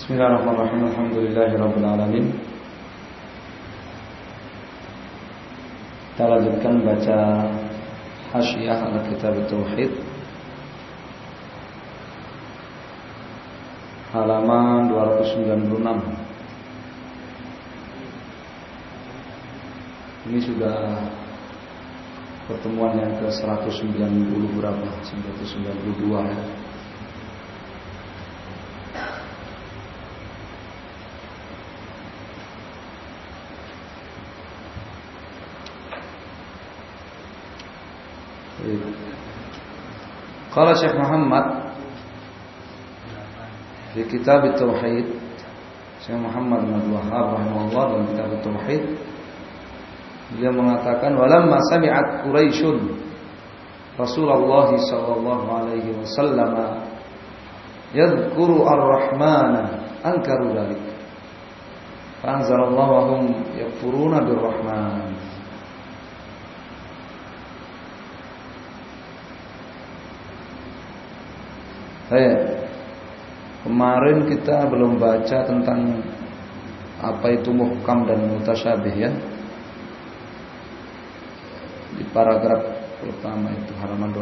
Bismillahirrahmanirrahim. Alhamdulillahirabbil alamin. Kita lanjutkan baca Hasyiah ala Kitab Tauhid halaman 296. Ini sudah pertemuan yang ke 190 berapa? 192 ya. Qala Syekh Muhammad di Kitab Tauhid, Syekh Muhammad bin Abdul Wahhab rahimahullah dalam Kitab Tauhid, dia mengatakan walamma sami'at Quraisyun Rasulullah sallallahu alaihi wasallam yadhkuru ar-Rahmana ankaru dzalik. Fa anzalallahu wa hum yakfuruna bir-Rahman. Kemarin kita belum baca tentang apa itu muhkam dan mutasyabih ya. Di paragraf pertama itu halaman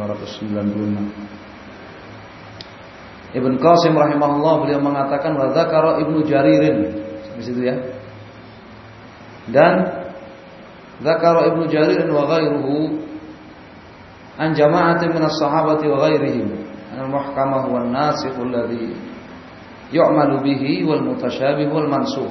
296. Ibn Qasim rahimahullah beliau mengatakan wa dzakara Ibnu Jaririn di situ ya. Dan dzakara Ibnu Jaririn wa ghairuhu an jama'atin minas sahabati wa ghairihim al-muhkamah wan nasikh alladhi yu'malu bihi wal mutasyabih wal mansukh.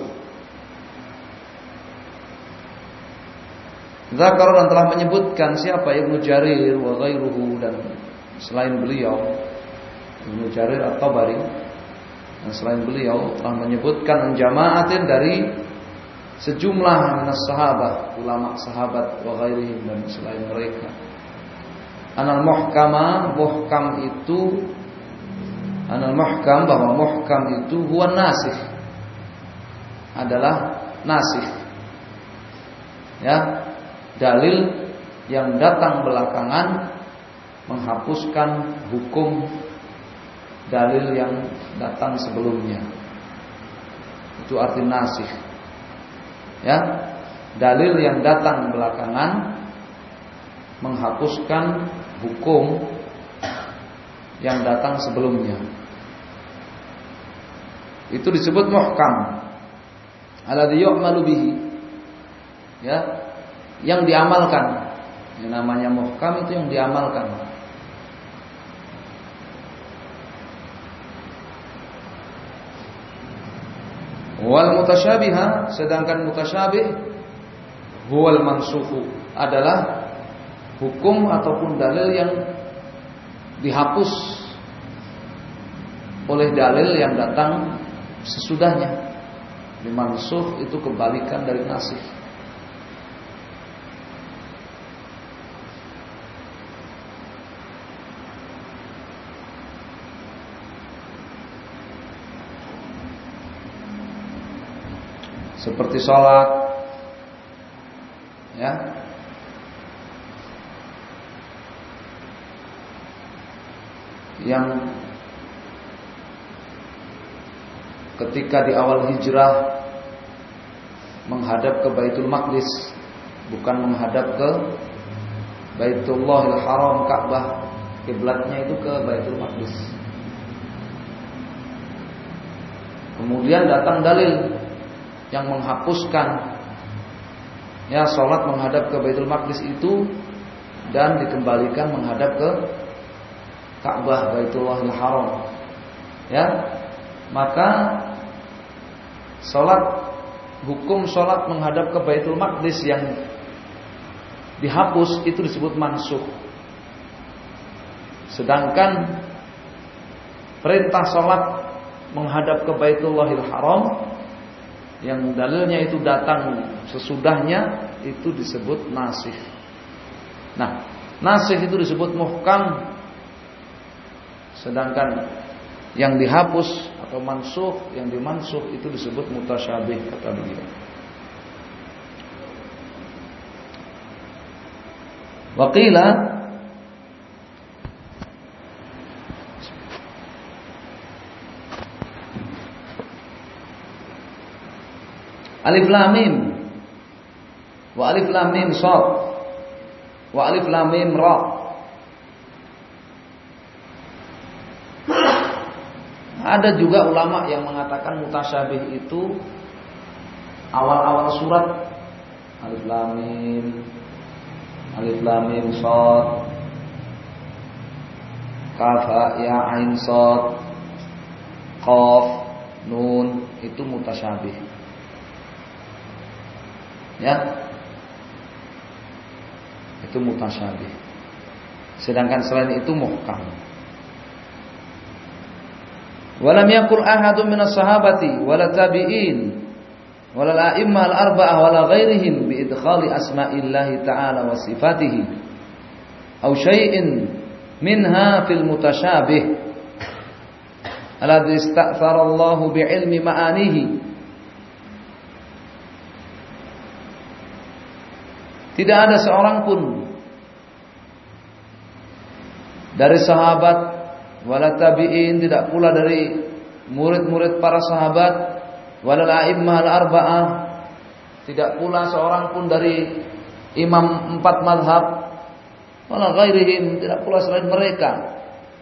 Zakar dan telah menyebutkan siapa Ibnu Jarir wa ghairuhu dan selain beliau Ibnu Jarir at-Tabari dan selain beliau telah menyebutkan jama'atin dari sejumlah minas sahabat, ulama sahabat wa ghairihim dan selain mereka. Anal muhkama, muhkam itu anal muhkam, bahwa muhkam itu huwa nasikh, adalah nasikh ya, dalil yang datang belakangan menghapuskan hukum dalil yang datang sebelumnya. Itu arti nasikh ya, dalil yang datang belakangan menghapuskan hukum yang datang sebelumnya. Itu disebut muhkam. Alladzi yu'malu bihi. Ya, yang diamalkan. Yang namanya muhkam itu yang diamalkan. Wal mutasyabiha, sedangkan mutasyabih huwal mansukhu, adalah hukum ataupun dalil yang dihapus oleh dalil yang datang sesudahnya. Dimansukh itu kebalikan dari nasikh. Seperti sholat ya, yang ketika di awal hijrah menghadap ke Baitul Maqdis, bukan menghadap ke Baitullahil Haram, Ka'bah, kiblatnya itu ke Baitul Maqdis. Kemudian datang dalil yang menghapuskan ya salat menghadap ke Baitul Maqdis itu dan dikembalikan menghadap ke Ka'bah, Baitullahil Haram. Ya. Maka hukum salat menghadap ke Baitul Maqdis yang dihapus itu disebut mansukh. Sedangkan perintah salat menghadap ke Baitullahil Haram yang dalilnya itu datang sesudahnya itu disebut nasikh. Nah, nasikh itu disebut muhkam. Sedangkan yang dihapus atau mansukh, yang dimansukh itu disebut mutasyabih kata beliau. Waqila Alif lam mim. Wa alif lam mim shad. Wa alif lam mim ra. Ada juga ulama yang mengatakan mutasyabih itu awal-awal surat. Alif lam mim shad, kaf ya ain shad, qaf nun, itu mutasyabih. Ya. Itu mutasyabih. Sedangkan selain itu muhkam. Walam yakul ahadun minas sahabati wala tabi'in wala al-a'immah al-arba'ah wala ghairihim bi idkhali asma'illahi ta'ala wa sifatihi aw syai'in minha fil mutasyabih alladhi ista'thara Allahu bi ilmi ma'anihi. Tidak ada seorang pun dari sahabat wala tabi'in, tidak pula dari murid-murid para sahabat, wala a'immah al-arba'ah, tidak pula seorang pun dari imam 4 mazhab, wala ghairihim, tidak pula selain mereka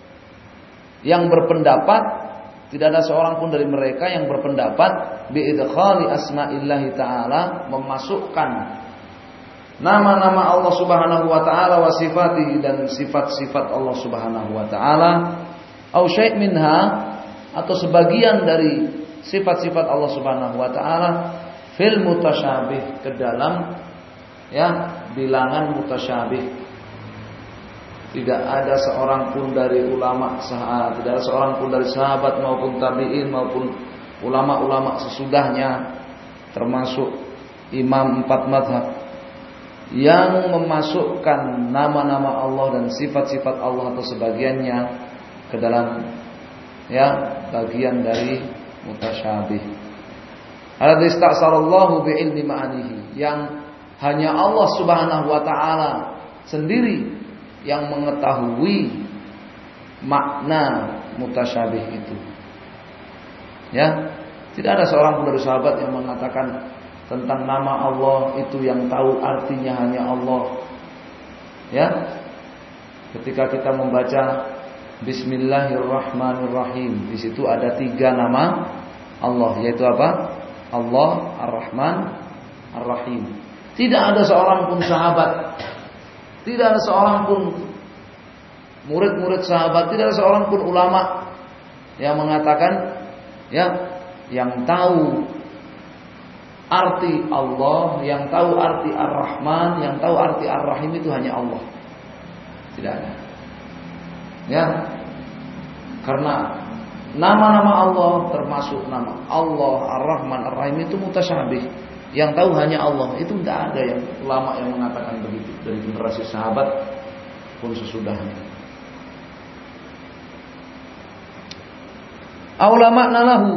yang berpendapat, tidak ada seorang pun dari mereka yang berpendapat bi'idkhali asma'illahi ta'ala, memasukkan nama-nama Allah Subhanahu wa taala wa sifatihi, dan sifat-sifat Allah Subhanahu wa taala, au syai' minha, atau sebagian dari sifat-sifat Allah Subhanahu wa taala fil mutasyabih, ke dalam bilangan mutasyabih. Tidak ada seorang pun dari ulama sahabat, tidak ada seorang pun dari sahabat maupun tabi'in maupun ulama-ulama sesudahnya, termasuk imam 4 mazhab, yang memasukkan nama-nama Allah dan sifat-sifat Allah atau sebagiannya ke dalam bagian dari mutasyabih. Alladzi ista'sarallahu bi ilmi ma'anihi, yang hanya Allah Subhanahu wa taala sendiri yang mengetahui makna mutasyabih itu. Ya, tidak ada seorang pun dari sahabat yang mengatakan tentang nama Allah itu yang tahu artinya hanya Allah. Ya. Ketika kita membaca Bismillahirrahmanirrahim, di situ ada 3 nama Allah, yaitu apa? Allah Ar-Rahman Ar-Rahim. Tidak ada seorang pun sahabat, tidak ada seorang pun murid-murid sahabat, tidak ada seorang pun ulama yang mengatakan yang tahu arti Allah, yang tahu arti Ar-Rahman, yang tahu arti Ar-Rahim itu hanya Allah. Tidak ada. Ya. Karena nama-nama Allah termasuk nama Allah Ar-Rahman Ar-Rahim itu mutasyabih. Yang tahu hanya Allah. Itu tidak ada yang ulama yang mengatakan begitu dari generasi sahabat pun sesudahnya. Aula makna lahu,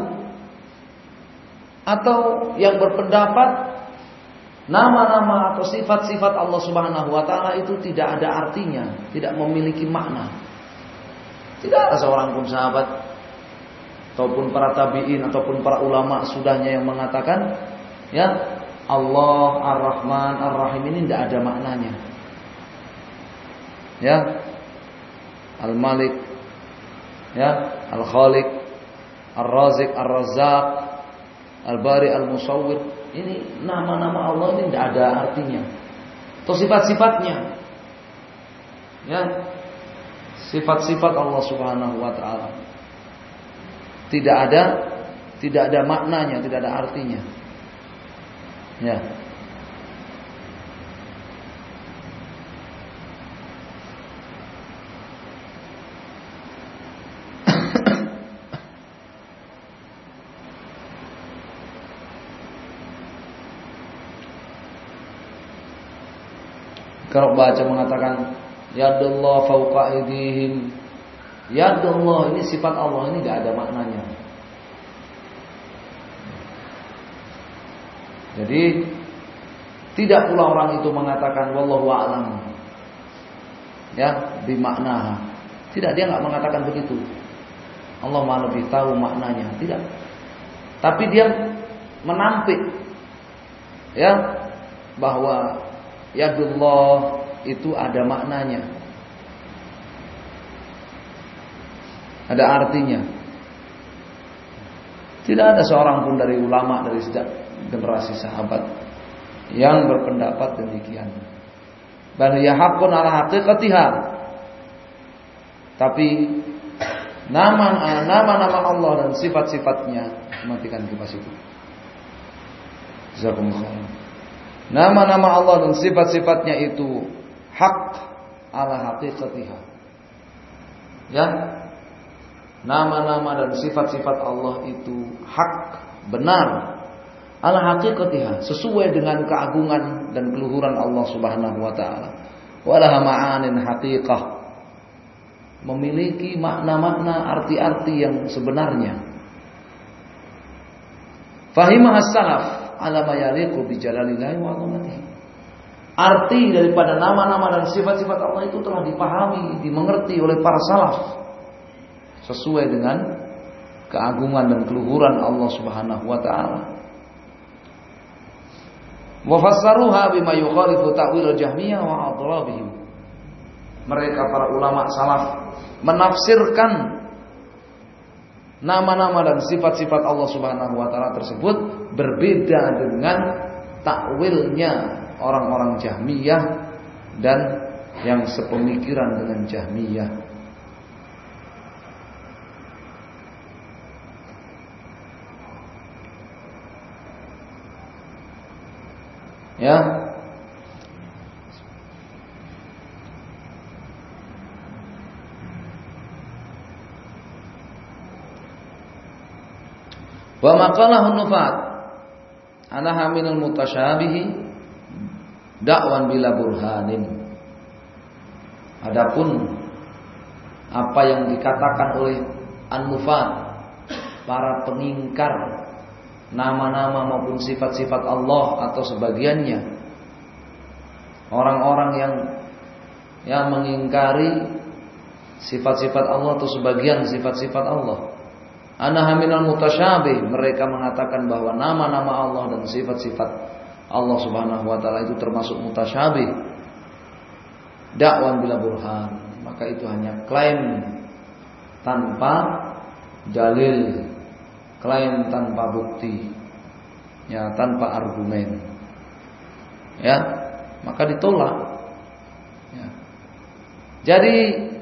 atau yang berpendapat nama-nama atau sifat-sifat Allah Subhanahu wa taala itu tidak ada artinya, tidak memiliki makna. Tidak ada seorang pun sahabat ataupun para tabi'in ataupun para ulama sudahnya yang mengatakan Allah Ar-Rahman Ar-Rahim ini tidak ada maknanya. Al-Malik, Al-Khaliq, Ar-Razik, Ar-Razzaq, Al-Bari, Al-Musawwir, ini nama-nama Allah ini tidak ada artinya. Atau sifat-sifatnya. Sifat-sifat Allah Subhanahu wa taala. Tidak ada maknanya, tidak ada artinya. Kalau baca mengatakan yadullah fauqa aydihim, yadullah ini sifat Allah, ini tidak ada maknanya. Jadi tidak pula orang itu mengatakan wallahu a'lam bimaknaha. Tidak, dia enggak mengatakan begitu. Allah Maha lebih tahu maknanya, tidak. Tapi dia menampik ya, bahwa yadullah itu ada maknanya, ada artinya. Tidak ada seorang pun dari ulama dari sejak generasi sahabat yang berpendapat demikian. Bal ya haqqun ala haqiqatiha. Tapi nama-nama Allah dan sifat-sifatnya, matikan kipas itu. Jazakumullah. Nama-nama Allah dan sifat-sifatnya itu hak ala haqiqatiha. Ya. Nama-nama dan sifat-sifat Allah itu hak, benar, ala haqiqatiha, sesuai dengan keagungan dan keluhuran Allah Subhanahu wa taala. Walaha ma'anin haqiqah, memiliki makna-makna, arti-arti yang sebenarnya. Fahimah as-salaf ala ma yaliqu bi jalalillahi wa 'azamatihi. Arti daripada nama-nama dan sifat-sifat Allah itu telah dipahami, dimengerti oleh para salaf sesuai dengan keagungan dan keluhuran Allah Subhanahu wa taala. Wa fassaruha bima yukhalifu ta'wil al-Jahmiyah wa adrabihim. Mereka para ulama salaf menafsirkan nama-nama dan sifat-sifat Allah Subhanahu wa taala tersebut berbeda dengan takwilnya orang-orang Jahmiyah dan yang sepemikiran dengan Jahmiyah. Ya. Wa maqalahu nufat anaha minal mutasyabihi da'wan bila burhanin. Adapun apa yang dikatakan oleh an-nufat, para pengingkar nama-nama maupun sifat-sifat Allah atau sebagiannya, orang-orang yang mengingkari sifat-sifat Allah atau sebagian sifat-sifat Allah, anaha minal mutasyabih, mereka mengatakan bahwa nama-nama Allah dan sifat-sifat Allah Subhanahu wa taala itu termasuk mutasyabih. Dakwan bila burhan, maka itu hanya klaim tanpa dalil, klaim tanpa bukti, ya, tanpa argumen, ya, maka ditolak. Ya. Jadi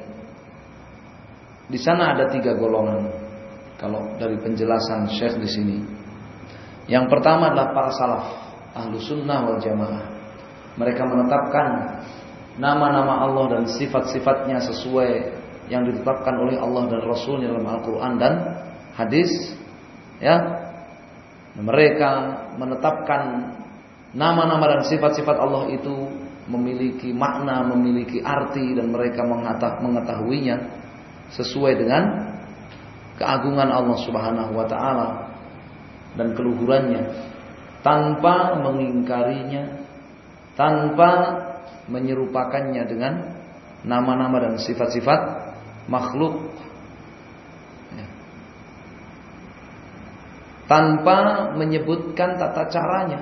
di sana ada 3 golongan. Kalau dari penjelasan Syekh di sini, yang pertama adalah para salaf, ahlu sunnah wal jamaah. Mereka menetapkan nama-nama Allah dan sifat-sifatnya sesuai yang ditetapkan oleh Allah dan Rasul dalam Al-Quran dan hadis. Ya, mereka menetapkan nama-nama dan sifat-sifat Allah itu memiliki makna, memiliki arti, dan mereka mengetahuinya sesuai dengan keagungan Allah Subhanahu wa taala dan keluhurannya, tanpa mengingkarinya, tanpa menyerupakannya dengan nama-nama dan sifat-sifat makhluk, tanpa menyebutkan tata caranya,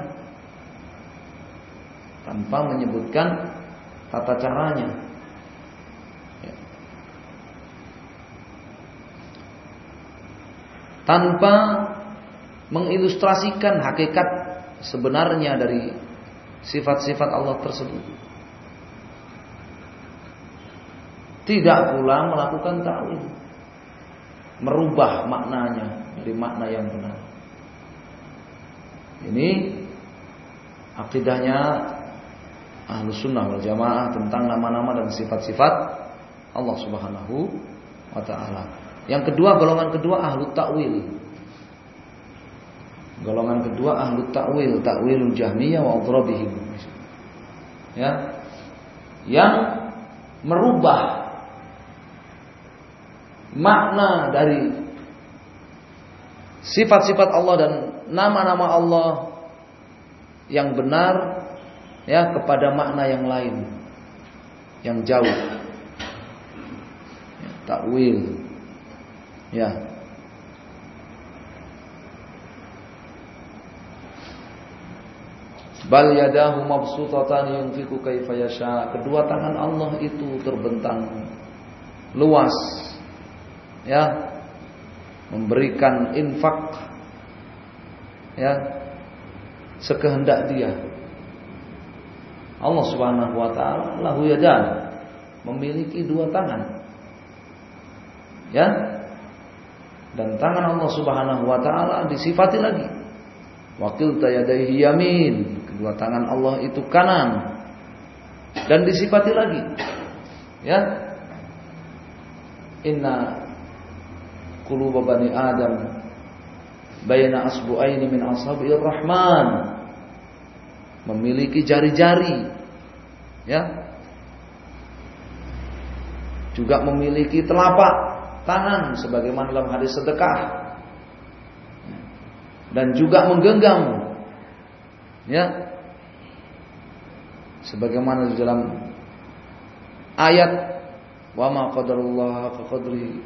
tanpa mengilustrasikan hakikat sebenarnya dari sifat-sifat Allah tersebut. Tidak pula melakukan ta'wil, merubah maknanya dari makna yang benar. Ini akidahnya Ahlus Sunnah wal Jamaah tentang nama-nama dan sifat-sifat Allah Subhanahu wa taala. Yang kedua, golongan kedua ahlu ta'wil. Golongan kedua ahlu ta'wil, ta'wilul Jahmiyah wa adrabihim. Ya. Yang merubah makna dari sifat-sifat Allah dan nama-nama Allah yang benar, ya, kepada makna yang lain, yang jauh. Ya, ta'wil. Ya. Bal yadahu mabsutatan yunfiqu kaifa yasha. Kedua tangan Allah itu terbentang luas, ya, memberikan infak, ya, sekehendak Dia. Allah Subhanahu wa taala lahu yadan, memiliki dua tangan. Ya. Dan tangan Allah Subhanahu wa taala disifati lagi. Wakil tayadaihi yamin, kedua tangan Allah itu kanan. Dan disifati lagi. Ya. Inna quluba bani Adam baina asbu'aini min asabi'ir rahman. Memiliki jari-jari. Ya. Juga memiliki telapak tangan sebagaimana dalam hadis sedekah. Dan juga menggenggam, ya, sebagaimana di dalam ayat wa ma qadarullah ka qadri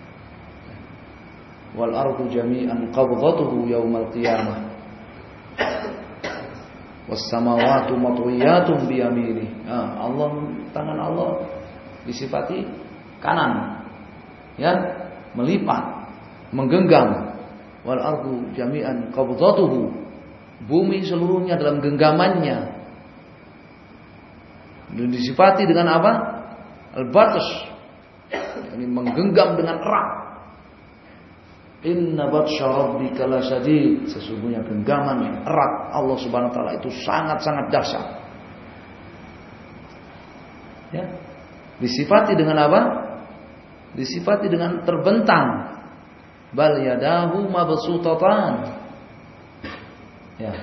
wal ardu jami'an qabdatuhu yaumal qiyamah was samawati matwiyatun bi yaminihi. Allah, tangan Allah disifati kanan, ya, melipat, menggenggam. Wal ardu jami'an qabdatuhu, bumi seluruhnya dalam genggamannya. Dan disifati dengan apa? Al-batsh, ini menggenggam dengan erat. Inna batsha rabbika lasyadid, sesungguhnya genggaman erat Allah Subhanahu wa taala itu sangat-sangat dahsyat. Ya. Disifati dengan apa? Disifati dengan terbentang. Bal yadahu mabsutatan. Ya.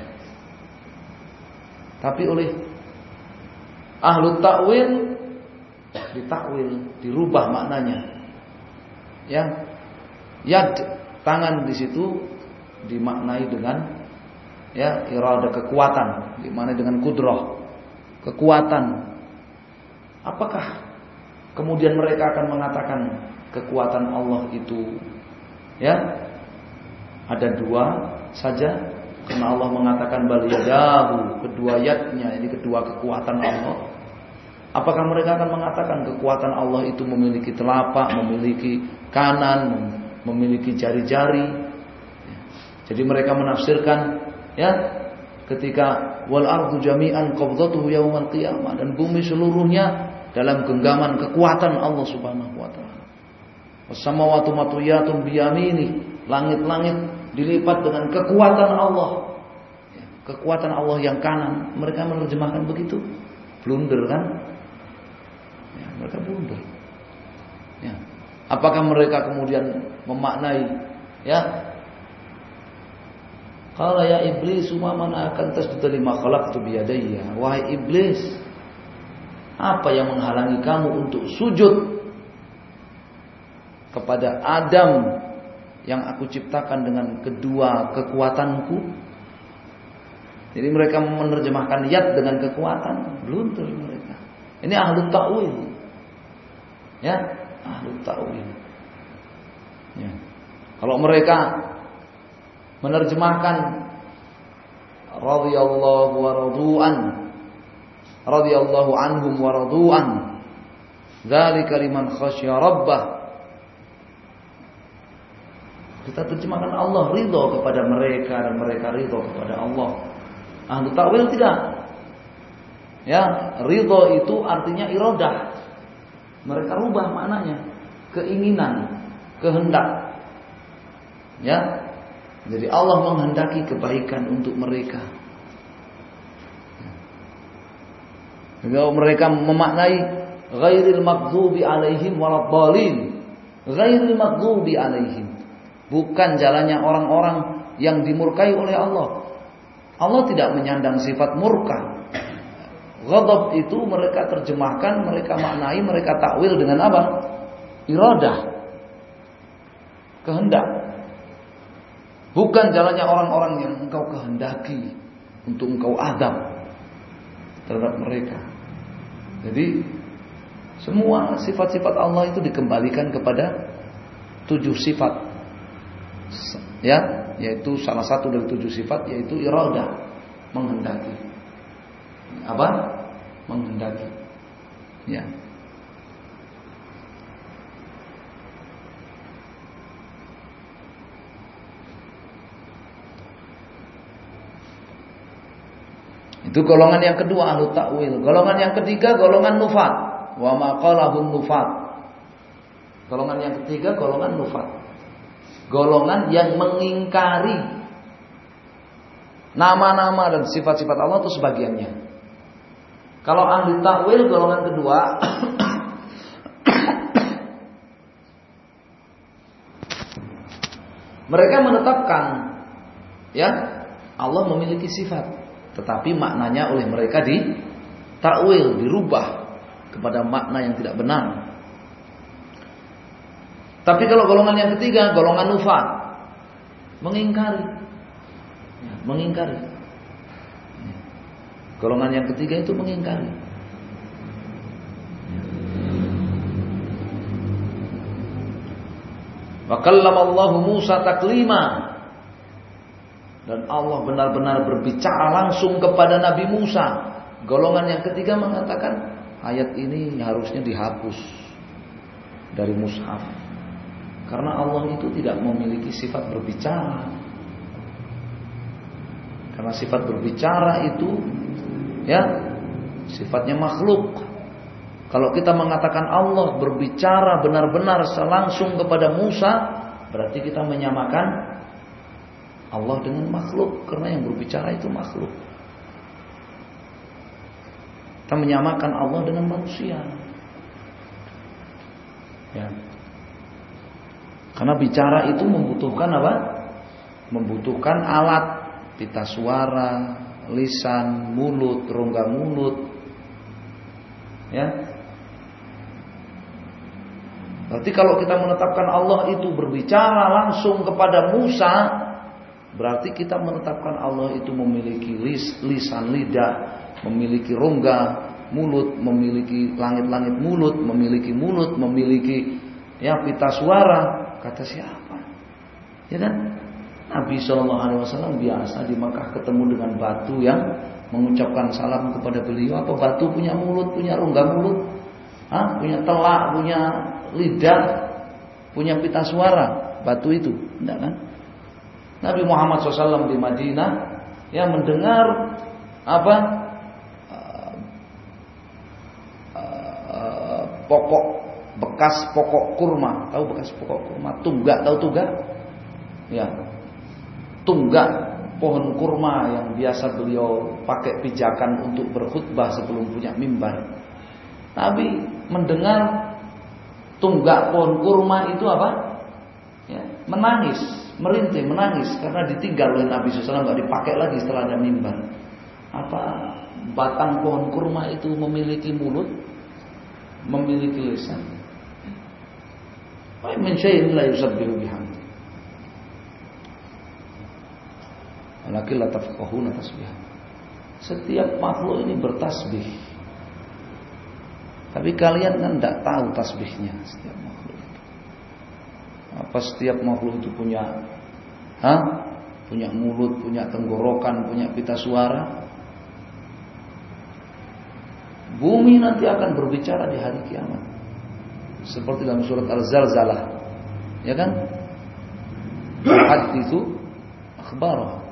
Tapi oleh ahlu takwil ditakwil, dirubah maknanya. Ya. Yad, tangan di situ dimaknai dengan, ya, irada, kekuatan, dimaknai dengan kudrah, kekuatan. Apakah kemudian mereka akan mengatakan kekuatan Allah itu, ya, ada dua saja? Karena Allah mengatakan bal yadahu, kedua yadnya, ini kedua kekuatan Allah. Apakah mereka akan mengatakan kekuatan Allah itu memiliki telapak, memiliki kanan, memiliki jari-jari? Jadi mereka menafsirkan, ya, ketika wal ardu jami'an qabdatuhu yaumal qiyamah, dan bumi seluruhnya dalam genggaman kekuatan Allah Subhanahu wa taala. Was-samawati matwiyatun biyamini, langit-langit dilipat dengan kekuatan Allah. Kekuatan Allah yang kanan. Mereka menerjemahkan begitu. Blunder kan? Ya, mereka blunder. Ya. Apakah mereka kemudian memaknai, ya, qala ya iblis ma mana'akan tasjuda lima khalaqtu biyadayya. Wahai iblis, apa yang menghalangi kamu untuk sujud kepada Adam yang aku ciptakan dengan kedua kekuatanku? Jadi mereka menerjemahkan yad dengan kekuatan, blunder mereka. Ini ahlu ta'wil. Ya, ahlu ta'wil. Ya. Kalau mereka menerjemahkan radhiyallahu wa radu'an, radhiyallahu anhum wa radu'an, dzalika liman khasyya rabbah. Kita terjemahkan Allah ridho kepada mereka dan mereka ridho kepada Allah. Ahlu ta'wil tidak. Ya, ridho itu artinya iradah. Mereka rubah maknanya, keinginan, kehendak. Ya. Jadi Allah menghendaki kebaikan untuk mereka. Kalau mereka memaknai ghairil maghdubi alaihim waladhdallin, ghairil maghdubi alaihim, bukan jalannya orang-orang yang dimurkai oleh Allah. Allah tidak menyandang sifat murka. Ghadab itu mereka terjemahkan, mereka maknai, mereka takwil dengan apa? Iradah, kehendak. Bukan jalannya orang-orang yang engkau kehendaki untuk engkau adab terhadap mereka. Jadi semua sifat-sifat Allah itu dikembalikan kepada 7 sifat. Ya, yaitu salah satu dari 7 sifat yaitu iradah, menghendaki. apa? Menghendaki. Ya. Itu golongan yang kedua, ahlu ta'wil. Golongan yang ketiga, golongan nufat. Wa ma qalahun nufat. Golongan yang ketiga, golongan nufat. Golongan yang mengingkari nama-nama dan sifat-sifat Allah itu sebagiannya. Kalau ahli ta'wil golongan kedua, mereka menetapkan ya Allah memiliki sifat, tetapi maknanya oleh mereka ditakwil, dirubah kepada makna yang tidak benar. Tapi kalau golongan yang ketiga, golongan nufat, mengingkari. Ya, mengingkari. Golongan yang ketiga itu mengingkari. Wa kallamallahu Musa taklima. Dan Allah benar-benar berbicara langsung kepada Nabi Musa. Golongan yang ketiga mengatakan ayat ini harusnya dihapus dari mushaf. Karena Allah itu tidak memiliki sifat berbicara. Karena sifat berbicara itu ya sifatnya makhluk. Kalau kita mengatakan Allah berbicara benar-benar langsung kepada Musa, berarti kita menyamakan Allah dengan makhluk, karena yang berbicara itu makhluk. Kita menyamakan Allah dengan manusia. Ya. Karena bicara itu membutuhkan apa? Membutuhkan alat, pita suara, lisan, mulut, rongga mulut. Ya. Berarti kalau kita menetapkan Allah itu berbicara langsung kepada Musa, berarti kita menetapkan Allah itu memiliki lisan, lidah, memiliki rongga mulut, memiliki langit-langit mulut, memiliki ya pita suara. Kata siapa? Ya kan? Nabi SAW biasa di Makkah ketemu dengan batu yang mengucapkan salam kepada beliau. Apa batu punya mulut, punya rongga mulut? Punya telak, punya lidah, punya pita suara? Batu itu? Tidak kan? Nabi Muhammad SAW di Madinah yang mendengar apa bekas pokok kurma. Tahu bekas pokok kurma? Tunggak, tahu tunggak? Ya, tunggak pohon kurma yang biasa beliau pakai pijakan untuk berkhutbah sebelum punya mimbar. Nabi mendengar tunggak pohon kurma itu apa? Ya, menangis. Merintih, menangis karena ditinggal oleh Nabi SAW, nggak dipakai lagi setelah ada mimbar. Apa batang pohon kurma itu memiliki mulut, memiliki lisan? Wa min syai'in la yusabbihu bihamdi. Walakin la tafqahuna tasbihah. Setiap makhluk ini bertasbih. Tapi kalian kan tidak tahu tasbihnya setiap makhluk. Apa setiap makhluk itu punya punya mulut, punya tenggorokan, punya pita suara? Bumi nanti akan berbicara di hari kiamat. Seperti dalam surat Al-Zalzalah. Ya kan? Tuhaditsu akhbarah.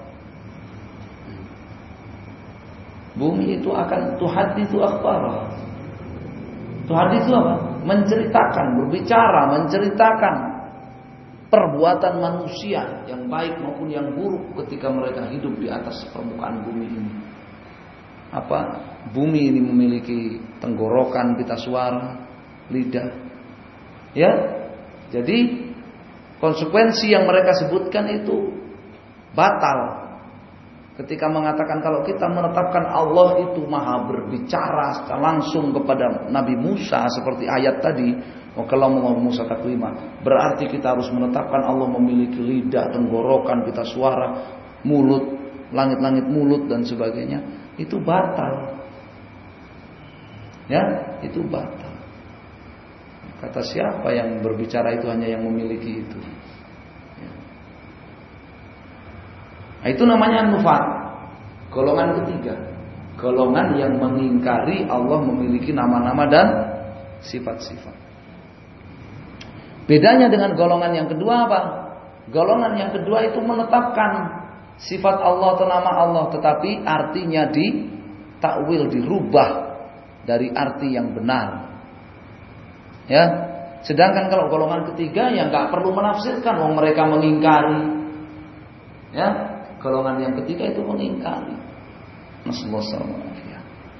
Bumi itu akan tuhaditsu akhbarah. Tuhaditsu apa? Menceritakan, berbicara, menceritakan perbuatan manusia yang baik maupun yang buruk ketika mereka hidup di atas permukaan bumi ini. Apa? Bumi ini memiliki tenggorokan, pita suara, lidah. Ya. Jadi konsekuensi yang mereka sebutkan itu batal. Ketika mengatakan kalau kita menetapkan Allah itu maha berbicara langsung kepada Nabi Musa seperti ayat tadi, wa kallamallahu Musa taklima, berarti kita harus menetapkan Allah memiliki lidah, tenggorokan, pita suara, mulut, langit-langit mulut dan sebagainya. Itu batal. Ya, itu batal. Kata siapa yang berbicara itu hanya yang memiliki itu? Ya. Nah, itu namanya nufat, golongan ketiga. golongan yang mengingkari Allah memiliki nama-nama dan sifat-sifat. Bedanya dengan golongan yang kedua apa? Golongan yang kedua itu menetapkan sifat Allah atau nama Allah, tetapi artinya ditakwil, dirubah dari arti yang benar. Ya, sedangkan kalau golongan ketiga yang nggak perlu menafsirkan, wong mereka mengingkari. Ya, golongan yang ketiga itu mengingkari. Nasallallahu alaihi.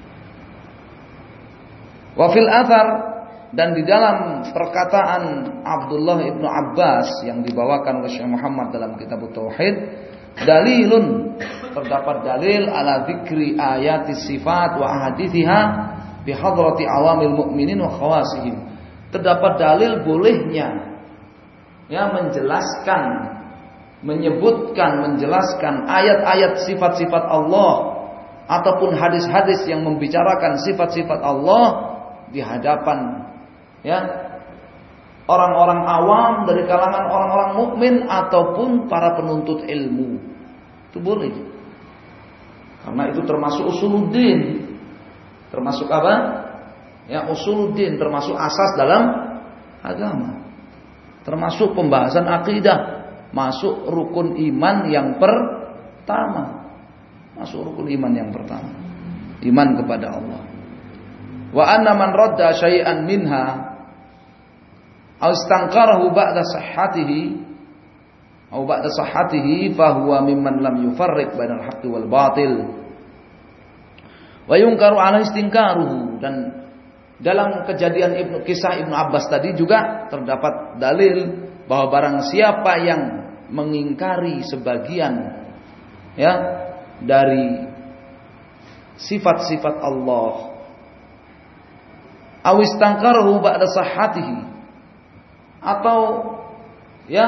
Wa fil athar, dan di dalam perkataan Abdullah ibnu Abbas yang dibawakan oleh Syekh Muhammad dalam kitab Tauhid, dalilun, terdapat dalil ala dzikri ayati sifat wa ahadithiha bi hadrati awamil mu'minin wa khawasihim. Terdapat dalil bolehnya ya menjelaskan, menyebutkan, menjelaskan ayat-ayat sifat-sifat Allah ataupun hadis-hadis yang membicarakan sifat-sifat Allah di hadapan ya orang-orang awam dari kalangan orang-orang mukmin ataupun para penuntut ilmu. Itu boleh. Karena itu termasuk usuluddin. Termasuk apa? Ya, usuluddin, termasuk asas dalam agama. Termasuk pembahasan akidah, masuk rukun iman yang pertama. Masuk rukun iman yang pertama. Iman kepada Allah. Wa anna man radda syai'an minha aw istanqarahu ba'da sahhatihi fa huwa mimman lam yufarriq bainal haqqi wal batil wa yunkaru ala istinkaruhu. Dan dalam kejadian kisah Ibnu Abbas tadi juga terdapat dalil bahwa barang siapa yang mengingkari sebagian ya dari sifat-sifat Allah aw istanqarahu ba'da sahhatihi, atau ya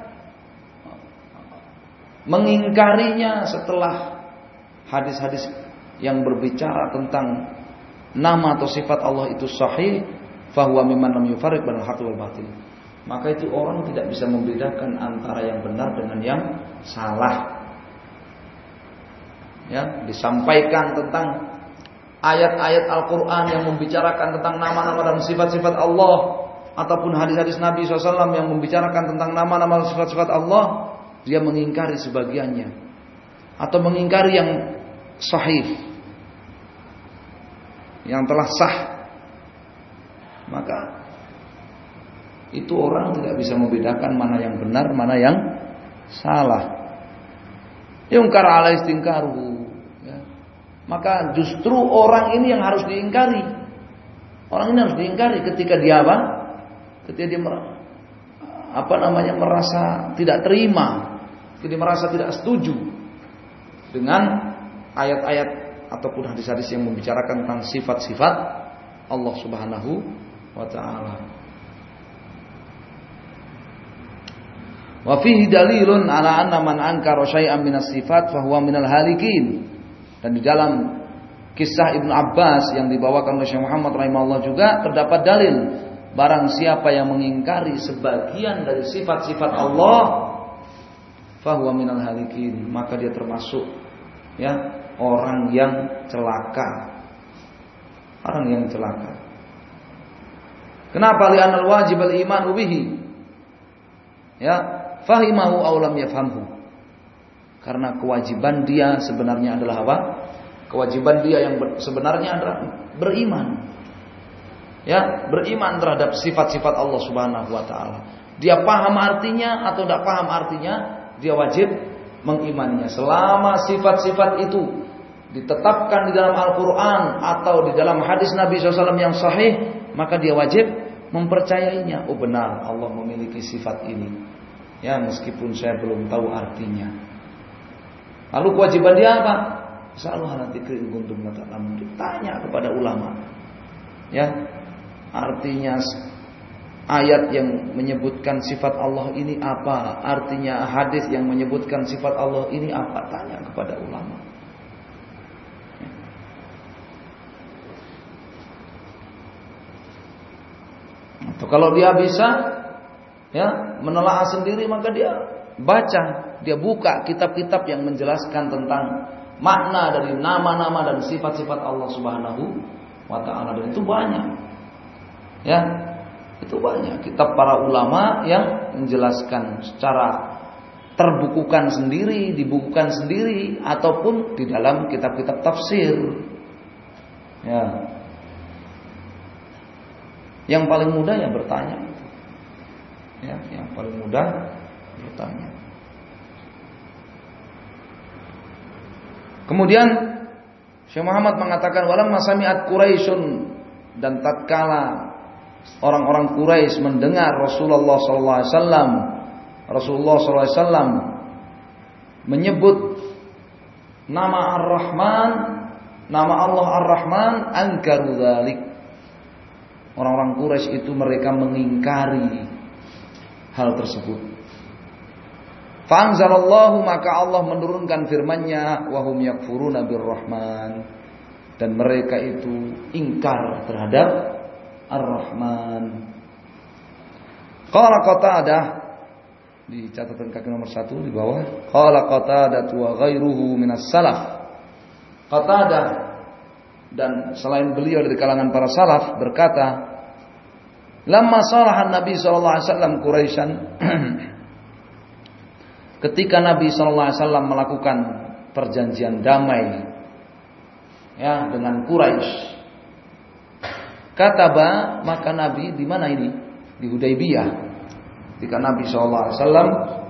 mengingkarinya setelah hadis-hadis yang berbicara tentang nama atau sifat Allah itu sahih, fahuwa mimman lam yufarriq bainal haqqi wal batil. Maka itu orang tidak bisa membedakan antara yang benar dengan yang salah. Ya, disampaikan tentang ayat-ayat Al-Quran yang membicarakan tentang nama-nama dan sifat-sifat Allah, ataupun hadis-hadis Nabi SAW yang membicarakan tentang nama-nama dan sifat-sifat Allah, dia mengingkari sebagiannya atau mengingkari yang sahih, yang telah sah, maka itu orang tidak bisa membedakan mana yang benar, mana yang salah. Yungkar ala istingkaruhu. Maka justru orang ini yang harus diingkari. Orang ini harus diingkari ketika dia apa? Ketika dia merasa tidak terima, ketika dia merasa tidak setuju dengan ayat-ayat ataupun hadis-hadis yang membicarakan tentang sifat-sifat Allah Subhanahu wa taala. Wa fihi dalilun ala anna man ankara syai'an minas sifat fa huwa minal halikin. Dan di dalam kisah Ibnu Abbas yang dibawakan oleh Syekh Muhammad rahimahullah juga terdapat dalil barang siapa yang mengingkari sebagian dari sifat-sifat Allah fahuwa minal halikin, maka dia termasuk ya orang yang celaka. Orang yang celaka. Kenapa? Li'anal wajib al-iman bihi. Ya, fahimahu aw lam yafhamhu. Karena kewajiban dia sebenarnya adalah apa? Kewajiban dia yang sebenarnya adalah beriman. Ya, beriman terhadap sifat-sifat Allah Subhanahu wa taala. Dia paham artinya atau tidak paham artinya, dia wajib mengimaninya. Selama sifat-sifat itu ditetapkan di dalam Al-Qur'an atau di dalam hadis Nabi SAW yang sahih, maka dia wajib mempercayainya. Oh benar, Allah memiliki sifat ini. Ya, meskipun saya belum tahu artinya. Lalu kewajiban dia apa? Selalu nanti kuntum ta'lamun, tanya kepada ulama. Ya, artinya ayat yang menyebutkan sifat Allah ini apa? Artinya hadis yang menyebutkan sifat Allah ini apa? Tanya kepada ulama. Atau kalau dia bisa ya menelaah sendiri, maka dia baca, dia buka kitab-kitab yang menjelaskan tentang makna dari nama-nama dan sifat-sifat Allah Subhanahu wa taala, dan itu banyak. Ya, itu banyak kitab para ulama yang menjelaskan secara terbukukan sendiri, dibukukan sendiri, ataupun di dalam kitab-kitab tafsir. Ya. Yang paling mudah ya bertanya. Ya, yang paling mudah bertanya. Kemudian Syekh Muhammad mengatakan walamma sami'at Quraisyun, dan tatkala orang-orang Quraisy mendengar Rasulullah sallallahu alaihi wasallam, Rasulullah sallallahu alaihi wasallam menyebut nama Ar-Rahman, nama Allah Ar-Rahman, angkaru dzalik. Orang-orang Quraisy itu mereka mengingkari hal tersebut. Fa'anzalallahu, maka Allah menurunkan firman-Nya, wa hum yakfuruna bir-Rahman, dan mereka itu ingkar terhadap Ar-Rahman. Qala Qatadah, di catatan kaki nomor 1 di bawah, qala Qatadah wa ghairuhu minas salaf. Qatadah dan selain beliau dari kalangan para salaf berkata, lamma salahan Nabi sallallahu alaihi wasallam Quraisyan, ketika Nabi sallallahu alaihi wasallam melakukan perjanjian damai ya dengan Quraisy, kataba, maka Nabi di mana ini? Di Hudaybiyah. Ketika Nabi sallallahu alaihi wasallam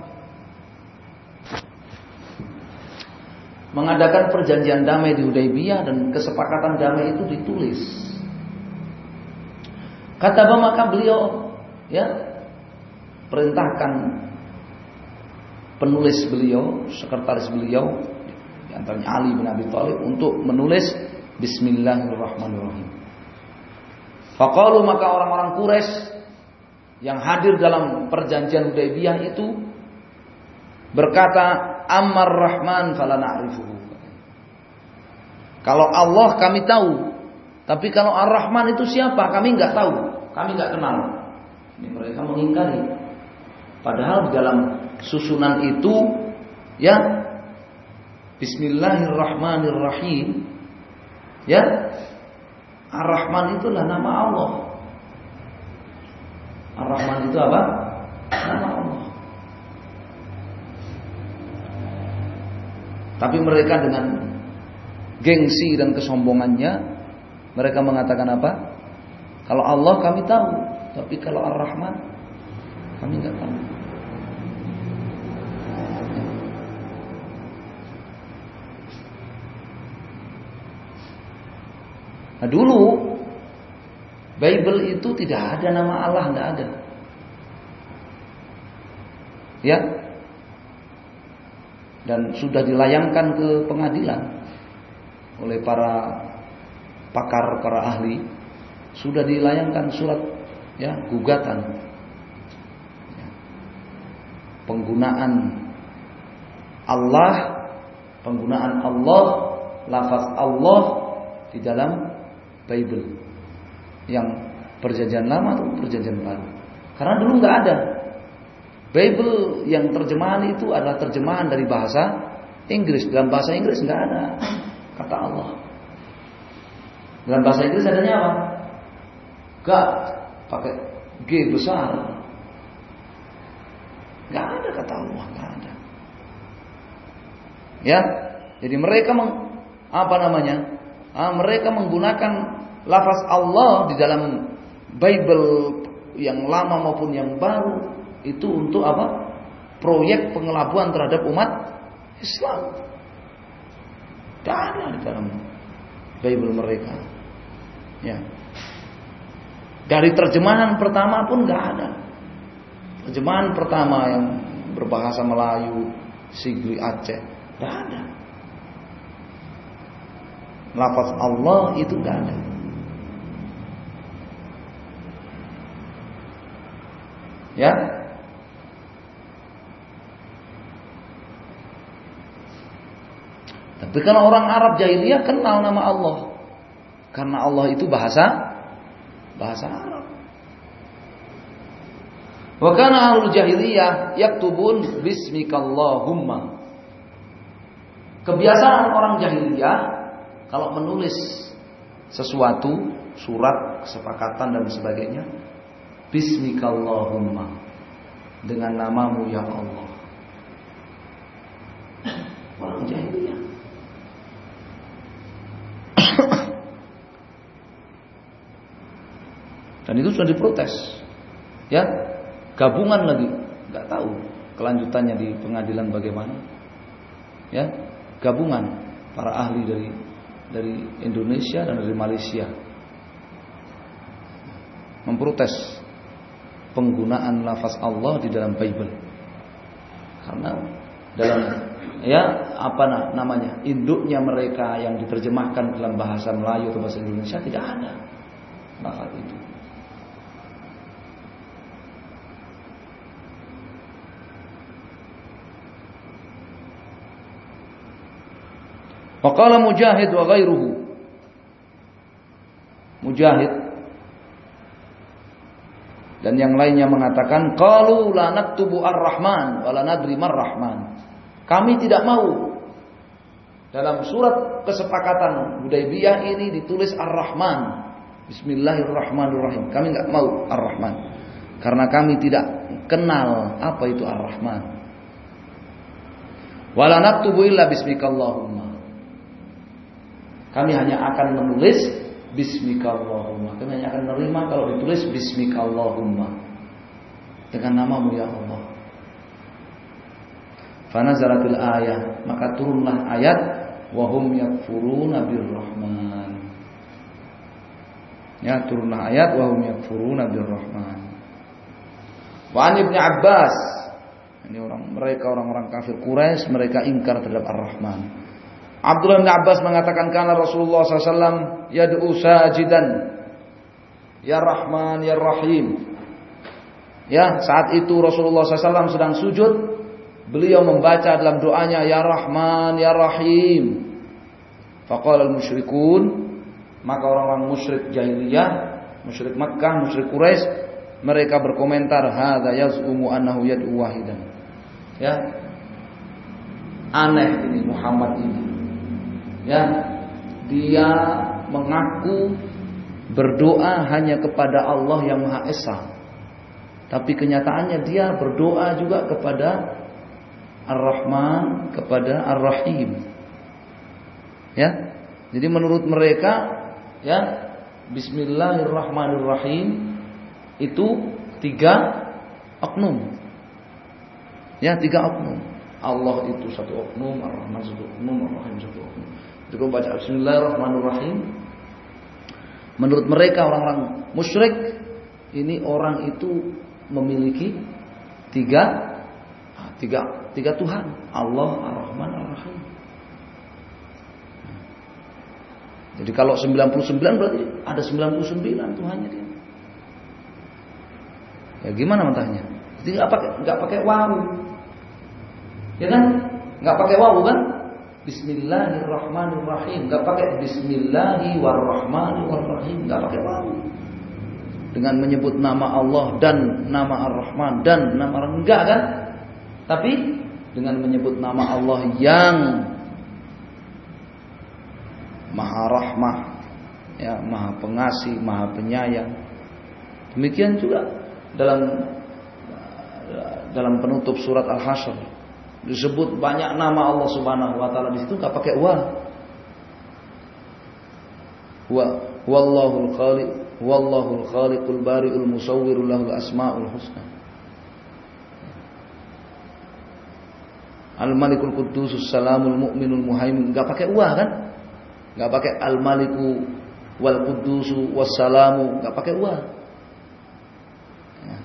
mengadakan perjanjian damai di Hudaybiyah, dan kesepakatan damai itu ditulis. Kataba, maka beliau ya perintahkan penulis beliau, sekretaris beliau, di antaranya Ali bin Abi Thalib, untuk menulis Bismillahirrahmanirrahim. Faqalu, maka orang-orang Quraisy yang hadir dalam perjanjian Hudaybiyah itu berkata, Ammar Rahman fala na'rifuhu. Kalau Allah kami tahu, tapi kalau Ar-Rahman itu siapa kami enggak tahu, kami enggak kenal. Ini mereka mengingkari. Padahal di dalam susunan itu ya Bismillahirrahmanirrahim, ya Ar-Rahman itulah nama Allah. Ar-Rahman itu apa? Nama Allah. Tapi mereka dengan gengsi dan kesombongannya, mereka mengatakan apa? Kalau Allah kami tahu, tapi kalau Ar-Rahman kami enggak tahu. Nah, dulu Bible itu tidak ada nama Allah, tidak ada. Ya. Dan sudah dilayangkan ke pengadilan oleh para pakar, para ahli, sudah dilayangkan surat ya gugatan ya. Penggunaan Allah, lafaz Allah di dalam Bible yang perjanjian lama atau perjanjian baru. Karena dulu nggak ada. Bible yang terjemahan itu adalah terjemahan dari bahasa Inggris. Dalam bahasa Inggris nggak ada kata Allah. Dalam bahasa Inggris adanya apa? God, pakai G besar. Nggak ada kata Allah, nggak ada. Ya, jadi mereka mereka menggunakan lafaz Allah di dalam Bible yang lama maupun yang baru. Itu untuk apa? Proyek pengelabuan terhadap umat Islam. Tidak ada di dalam Bible mereka. Ya. Dari terjemahan pertama pun nggak ada. Terjemahan pertama yang berbahasa Melayu, Sigli Aceh, nggak ada. Lafaz Allah itu nggak ada. Ya. Tapi kalau orang Arab jahiliyah kenal nama Allah. Karena Allah itu bahasa Arab. Wa kana ahlul jahiliyah yaktubun bismikallahumma. Kebiasaan orang jahiliyah kalau menulis sesuatu, surat, kesepakatan dan sebagainya, Bismikallahumma, dengan namamu ya Allah. Orang jahiliyah. Dan itu sudah diprotes. Ya, gabungan lagi, nggak tahu kelanjutannya di pengadilan bagaimana. Ya, gabungan para ahli dari Indonesia dan dari Malaysia memprotes penggunaan lafaz Allah di dalam Bible. Karena dalam induknya mereka yang diterjemahkan dalam bahasa Melayu atau bahasa Indonesia tidak ada lafaz itu. Faqala Mujahid wa ghairuhu. Mujahid dan yang lainnya mengatakan qalu la naktubu ar-rahman wa la nadri mar-rahman. Kami tidak mau dalam surat kesepakatan Hudaybiyah ini ditulis ar-rahman. Bismillahirrahmanirrahim. Kami enggak mau ar-rahman karena kami tidak kenal apa itu ar-rahman. Wa la naktubu illa bismikallahumma. Kami hanya akan menulis Bismikallahumma. Kami hanya akan menerima kalau ditulis Bismikallahumma, dengan namamu ya Allah. Fanazalatil ayah, maka turunlah ayat wahum yakfuruna birrahman. Ya, turunlah ayat wahum yakfuruna birrahman. Wa an Ibnu Abbas, ini orang-orang kafir Quraisy, mereka ingkar terhadap Ar-Rahman. Abdullah bin Abbas mengatakan kana Rasulullah SAW yad'u sajidan ya Rahman ya Rahim. Ya, saat itu Rasulullah SAW sedang sujud, beliau membaca dalam doanya ya Rahman ya Rahim. Faqala al-musyrikun, maka orang-orang musyrik jahiliyah, musyrik Makkah, musyrik Quraisy, mereka berkomentar hadza yaz'umu annahu yad'u wahidan. Ya. Aneh ini Muhammad ini. Ya, dia mengaku berdoa hanya kepada Allah yang Maha Esa. Tapi kenyataannya dia berdoa juga kepada Ar-Rahman, kepada Ar-Rahim. Ya. Jadi menurut mereka, ya, Bismillahirrahmanirrahim itu 3 oknum. Ya, 3 oknum. Allah itu 1 oknum, Ar-Rahman 1 oknum, Ar-Rahim 1 oknum. Juga baca Bismillahirrahmanirrahim. Menurut mereka orang-orang musyrik, ini orang itu memiliki 3 Tuhan, Allah, Ar-Rahman, Ar-Rahim. Jadi kalau 99 berarti ada 99 Tuhannya dia. Ya gimana mentahnya? Jadi enggak pakai wawu. Ya kan? Enggak pakai wawu kan? Bismillahirrahmanirrahim, enggak pakai Bismillahirrahmanirrahim, enggak pakai wawu. Dengan menyebut nama Allah dan nama Ar-Rahman dan nama Ar-Rahman, enggak kan? Tapi dengan menyebut nama Allah yang Maha Rahmah, ya, Maha Pengasih, Maha Penyayang. Demikian juga dalam penutup surat Al-Hasyr disebut banyak nama Allah Subhanahu wa taala, di situ enggak pakai wallahul khaliqul bari'ul musawwirul lahul asmaul husna. Al-Malikul Quddusus Salamul Mu'minul Muhaimin, enggak pakai kan? Enggak pakai Al-Maliku wal Quddusu wassalamu, enggak pakai ya.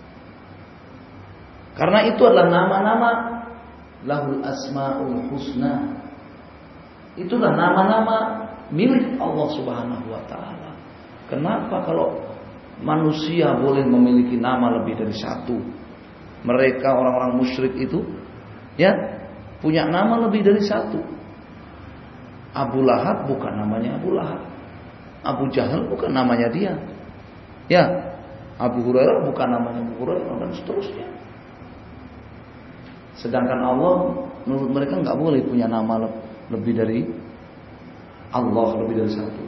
Karena itu adalah nama-nama lahul asmaul husna. Itulah nama-nama milik Allah Subhanahu wa taala. Kenapa kalau manusia boleh memiliki nama lebih dari 1? Mereka orang-orang musyrik itu, ya, punya nama lebih dari 1. Abu Lahab bukan namanya Abu Lahab. Abu Jahal bukan namanya dia. Ya, Abu Hurairah bukan namanya Abu Hurairah, dan seterusnya. Sedangkan Allah menurut mereka enggak boleh punya nama lebih dari Allah, lebih dari satu.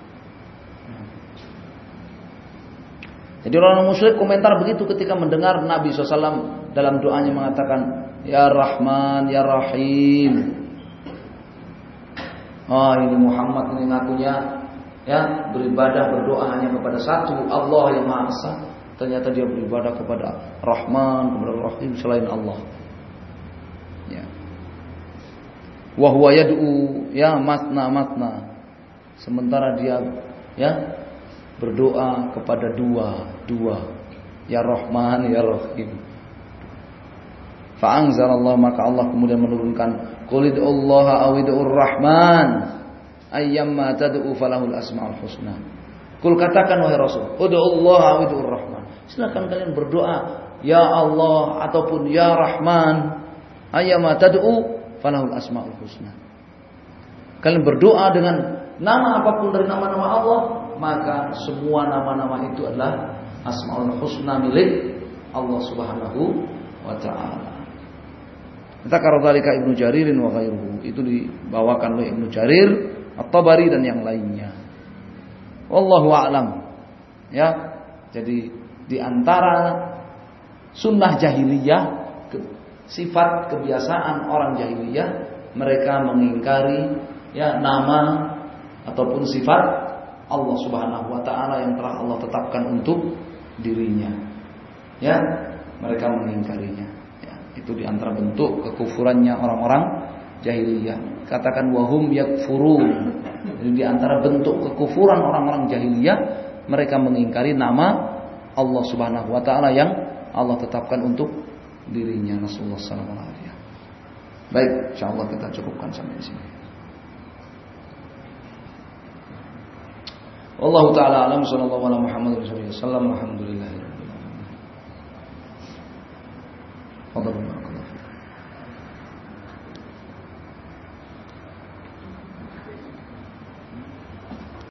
Jadi orang musyrik komentar begitu ketika mendengar Nabi SAW dalam doanya mengatakan Ya Rahman, Ya Rahim. Ini Muhammad ini ngakunya ya beribadah berdoa hanya kepada satu Allah yang Maha Esa. Ternyata dia beribadah kepada Rahman, kepada Rahim selain Allah. Ya. Wa huwa yad'u ya matna. Sementara dia ya berdoa kepada dua. Ya Rahman, Ya Rahim. Fa'anzalallahu, maka Allah kemudian menurunkan qul id'ullaha aw id'ur rahman ayyamma tad'u falahul asmaul husna. Qul, katakan wahai Rasul, ud'ullaha aw id'ur rahman. Silakan kalian berdoa ya Allah ataupun ya Rahman, ayyamma tad'u falahul asmaul husna. Kalian berdoa dengan nama apapun dari nama-nama Allah, maka semua nama-nama itu adalah asmaul husna milik Allah Subhanahu wa ta'ala. Dzakara dzalika Ibnu Jarir wa ghairuhu. Itu dibawakan oleh Ibnu Jarir, At-Tabari dan yang lainnya. Wallahu a'lam. Ya. Jadi di antara sunnah jahiliyah, sifat kebiasaan orang jahiliyah, mereka mengingkari ya nama ataupun sifat Allah Subhanahu wa taala yang telah Allah tetapkan untuk dirinya. Ya, mereka mengingkarinya. Itu di antara bentuk kekufurannya orang-orang jahiliyah. Katakan wahum yakfurun. Jadi di antara bentuk kekufuran orang-orang jahiliyah, mereka mengingkari nama Allah Subhanahu wa taala yang Allah tetapkan untuk dirinya. Rasulullah sallallahu alaihi wasallam. Baik, insyaallah kita cukupkan sampai di sini. Wallahu taala alam, sallallahu alaihi wasallam, alhamdulillahirabbil alamin. Fadhlu